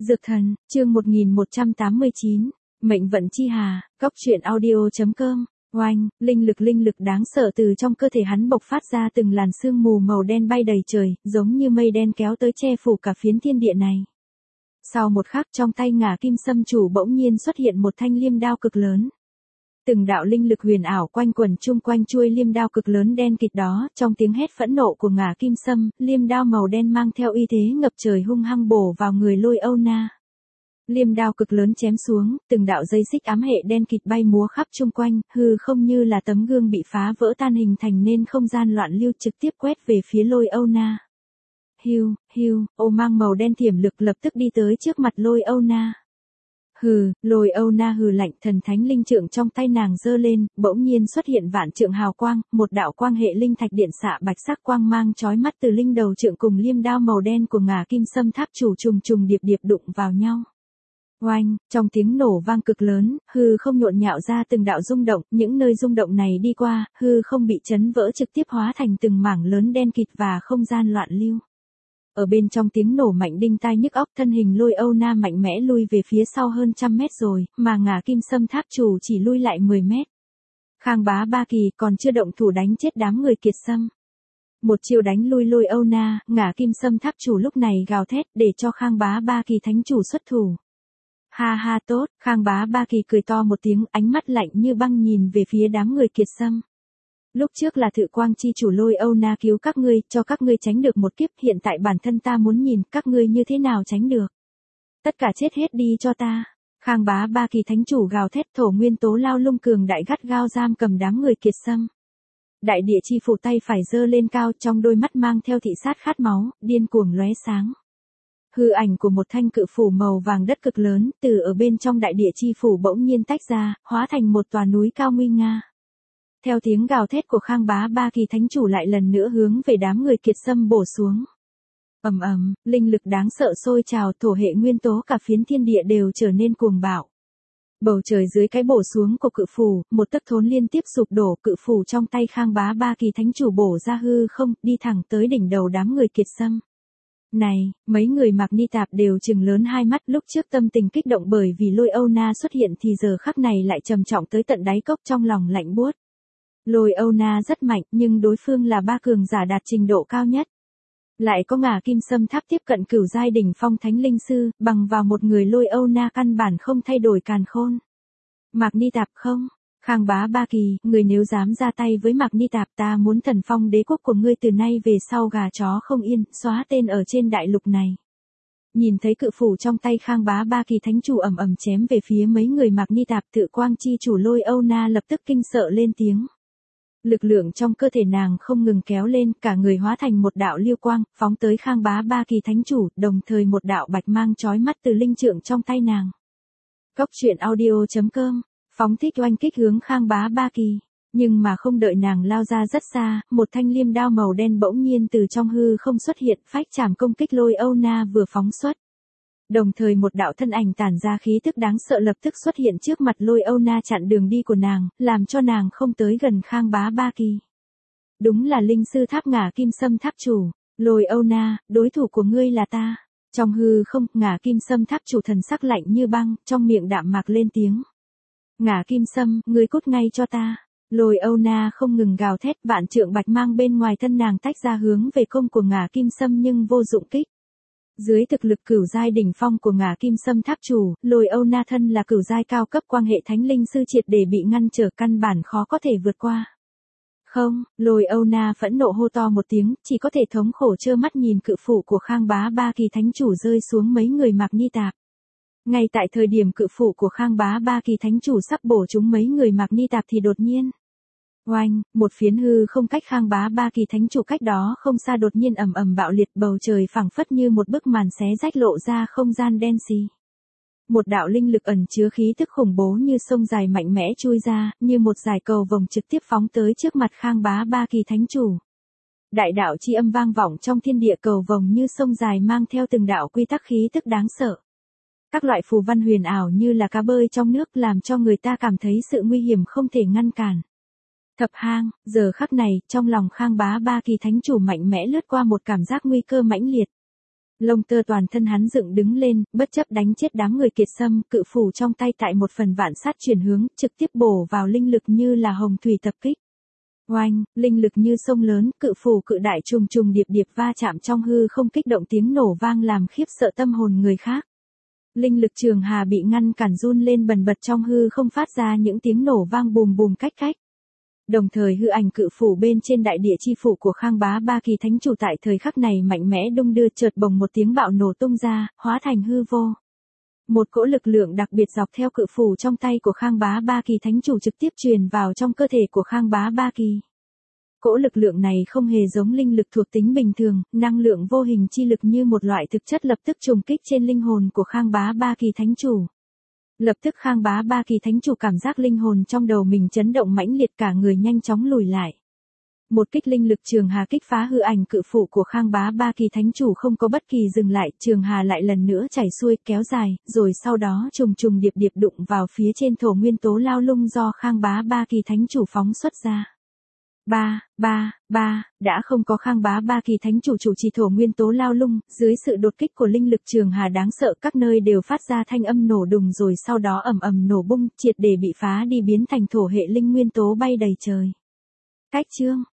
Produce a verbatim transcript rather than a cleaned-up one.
Dược thần, chương một nghìn một trăm tám mươi chín, mệnh vận chi hà, góc truyện audio.com, oanh, linh lực linh lực đáng sợ từ trong cơ thể hắn bộc phát ra từng làn sương mù màu đen bay đầy trời, giống như mây đen kéo tới che phủ cả phiến thiên địa này. Sau một khắc trong tay Ngả Kim Sâm chủ bỗng nhiên xuất hiện một thanh liêm đao cực lớn. Từng đạo linh lực huyền ảo quanh quẩn chung quanh chuôi liêm đao cực lớn đen kịt đó, trong tiếng hét phẫn nộ của Ngả Kim Sâm, liêm đao màu đen mang theo uy thế ngập trời hung hăng bổ vào người Lôi Âu Na. Liêm đao cực lớn chém xuống, từng đạo dây xích ám hệ đen kịt bay múa khắp chung quanh, hư không như là tấm gương bị phá vỡ tan hình thành nên không gian loạn lưu trực tiếp quét về phía Lôi Âu Na. Hiu, hiu, ô mang màu đen thiểm lực lập tức đi tới trước mặt Lôi Âu Na. Hừ, Lôi Âu Na hừ lạnh, thần thánh linh trượng trong tay nàng giơ lên, bỗng nhiên xuất hiện vạn trượng hào quang, một đạo quang hệ linh thạch điện xạ bạch sắc quang mang chói mắt từ linh đầu trượng cùng liêm đao màu đen của Ngả Kim Sâm tháp chủ trùng trùng điệp điệp đụng vào nhau. Oanh, trong tiếng nổ vang cực lớn, hư không nhộn nhạo ra từng đạo rung động, những nơi rung động này đi qua, hư không bị chấn vỡ trực tiếp hóa thành từng mảng lớn đen kịt và không gian loạn lưu. Ở bên trong tiếng nổ mạnh đinh tai nhức óc, thân hình Lôi Âu Na mạnh mẽ lui về phía sau hơn trăm mét rồi, mà Ngả Kim Sâm tháp chủ chỉ lui lại mười mét. Khang Bá Ba Kỳ còn chưa động thủ đánh chết đám người Kiệt Sâm. Một chiêu đánh lui Lôi Âu Na, Ngả Kim Sâm tháp chủ lúc này gào thét để cho Khang Bá Ba Kỳ thánh chủ xuất thủ. Ha ha tốt, Khang Bá Ba Kỳ cười to một tiếng, ánh mắt lạnh như băng nhìn về phía đám người Kiệt Sâm. Lúc trước là Thự Quang chi chủ Lôi Âu Na cứu các ngươi, cho các ngươi tránh được một kiếp, hiện tại bản thân ta muốn nhìn các ngươi như thế nào tránh được. Tất cả chết hết đi cho ta. Khang Bá Ba Kỳ thánh chủ gào thét, thổ nguyên tố lao lung cường đại gắt gao giam cầm đám người Kiệt Sâm. Đại địa chi phủ tay phải giơ lên cao, trong đôi mắt mang theo thị sát khát máu, điên cuồng lóe sáng. Hư ảnh của một thanh cự phủ màu vàng đất cực lớn, từ ở bên trong đại địa chi phủ bỗng nhiên tách ra, hóa thành một tòa núi cao nguy nga. Theo tiếng gào thét của Khang Bá Ba Kỳ thánh chủ lại lần nữa hướng về đám người Kiệt Sâm bổ xuống. Ầm ầm, linh lực đáng sợ sôi trào, thổ hệ nguyên tố cả phiến thiên địa đều trở nên cuồng bạo. Bầu trời dưới cái bổ xuống của cự phủ, một tấc thốn liên tiếp sụp đổ, cự phủ trong tay Khang Bá Ba Kỳ thánh chủ bổ ra hư không, đi thẳng tới đỉnh đầu đám người Kiệt Sâm. Này, mấy người mặc ni tạp đều trừng lớn hai mắt, lúc trước tâm tình kích động bởi vì Lôi Âu Na xuất hiện thì giờ khắc này lại trầm trọng tới tận đáy cốc, trong lòng lạnh buốt. Lôi Âu Na rất mạnh, nhưng đối phương là ba cường giả đạt trình độ cao nhất. Lại có Ngả Kim Sâm tháp tiếp cận cửu giai đỉnh phong thánh linh sư, bằng vào một người Lôi Âu Na căn bản không thay đổi càn khôn. Mạc Ni Tạp không? Khang Bá Ba Kỳ, người nếu dám ra tay với Mạc Ni Tạp, ta muốn thần phong đế quốc của ngươi từ nay về sau gà chó không yên, xóa tên ở trên đại lục này. Nhìn thấy cự phủ trong tay Khang Bá Ba Kỳ thánh chủ ầm ầm chém về phía mấy người Mạc Ni Tạp, Tự Quang chi chủ Lôi Âu Na lập tức kinh sợ lên tiếng. Lực lượng trong cơ thể nàng không ngừng kéo lên, cả người hóa thành một đạo liêu quang, phóng tới Khang Bá Ba Kỳ thánh chủ, đồng thời một đạo bạch mang chói mắt từ linh trượng trong tay nàng. Góc truyện audio.com, phóng thích oanh kích hướng Khang Bá Ba Kỳ, nhưng mà không đợi nàng lao ra rất xa, một thanh liêm đao màu đen bỗng nhiên từ trong hư không xuất hiện, phách chảm công kích Lôi Âu Na vừa phóng xuất. Đồng thời một đạo thân ảnh tản ra khí tức đáng sợ lập tức xuất hiện trước mặt Lôi Âu Na chặn đường đi của nàng, làm cho nàng không tới gần Khang Bá Ba Kỳ. Đúng là linh sư tháp Ngả Kim Sâm tháp chủ. Lôi Âu Na, đối thủ của ngươi là ta. Trong hư không, Ngả Kim Sâm tháp chủ thần sắc lạnh như băng, trong miệng đạm mạc lên tiếng. Ngả Kim Sâm, ngươi cút ngay cho ta. Lôi Âu Na không ngừng gào thét, vạn trượng bạch mang bên ngoài thân nàng tách ra hướng về công của Ngả Kim Sâm nhưng vô dụng kích. Dưới thực lực cửu giai đỉnh phong của Ngả Kim Sâm tháp chủ, Lôi Âu Na thân là cửu giai cao cấp quang hệ thánh linh sư triệt để bị ngăn trở, căn bản khó có thể vượt qua. Không, Lôi Âu Na phẫn nộ hô to một tiếng, chỉ có thể thống khổ trơ mắt nhìn cự phủ của Khang Bá Ba Kỳ thánh chủ rơi xuống mấy người Mạc Ni Tạp. Ngay tại thời điểm cự phủ của Khang Bá Ba Kỳ thánh chủ sắp bổ trúng mấy người Mạc Ni Tạp thì đột nhiên, oanh, một phiến hư không cách Khang Bá Ba Kỳ thánh chủ cách đó không xa đột nhiên ầm ầm bạo liệt, bầu trời phẳng phất như một bức màn xé rách lộ ra không gian đen xì. Một đạo linh lực ẩn chứa khí tức khủng bố như sông dài mạnh mẽ chui ra, như một dải cầu vồng trực tiếp phóng tới trước mặt Khang Bá Ba Kỳ thánh chủ. Đại đạo chi âm vang vọng trong thiên địa, cầu vồng như sông dài mang theo từng đạo quy tắc khí tức đáng sợ. Các loại phù văn huyền ảo như là cá bơi trong nước làm cho người ta cảm thấy sự nguy hiểm không thể ngăn cản. Thập hang, giờ khắc này, trong lòng Khang Bá Ba Kỳ thánh chủ mạnh mẽ lướt qua một cảm giác nguy cơ mãnh liệt. Lông tơ toàn thân hắn dựng đứng lên, bất chấp đánh chết đám người kiệt sâm, cự phủ trong tay tại một phần vạn sát chuyển hướng, trực tiếp bổ vào linh lực như là hồng thủy tập kích. Oanh, linh lực như sông lớn, cự phủ cự đại trùng trùng điệp điệp va chạm trong hư không, kích động tiếng nổ vang làm khiếp sợ tâm hồn người khác. Linh lực trường hà bị ngăn cản run lên bần bật trong hư không, phát ra những tiếng nổ vang bùm bùm cách cách. Đồng thời hư ảnh cự phủ bên trên đại địa chi phủ của Khang Bá Ba Kỳ Thánh Chủ tại thời khắc này mạnh mẽ đung đưa, chợt bồng một tiếng bạo nổ tung ra, hóa thành hư vô. Một cỗ lực lượng đặc biệt dọc theo cự phủ trong tay của Khang Bá Ba Kỳ Thánh Chủ trực tiếp truyền vào trong cơ thể của Khang Bá Ba Kỳ. Cỗ lực lượng này không hề giống linh lực thuộc tính bình thường, năng lượng vô hình chi lực như một loại thực chất lập tức trùng kích trên linh hồn của Khang Bá Ba Kỳ Thánh Chủ. Lập tức Khang Bá Ba Kỳ Thánh Chủ cảm giác linh hồn trong đầu mình chấn động mãnh liệt, cả người nhanh chóng lùi lại. Một kích linh lực trường hà kích phá hư ảnh cự phủ của Khang Bá Ba Kỳ Thánh Chủ không có bất kỳ dừng lại, trường hà lại lần nữa chảy xuôi, kéo dài, rồi sau đó trùng trùng điệp điệp đụng vào phía trên thổ nguyên tố lao lung do Khang Bá Ba Kỳ Thánh Chủ phóng xuất ra. Ba, ba, ba, đã không có Khang Bá Ba Kỳ Thánh Chủ chủ trì thổ nguyên tố lao lung, dưới sự đột kích của linh lực trường hà đáng sợ, các nơi đều phát ra thanh âm nổ đùng, rồi sau đó ầm ầm nổ bung, triệt để bị phá đi, biến thành thổ hệ linh nguyên tố bay đầy trời. Cách chương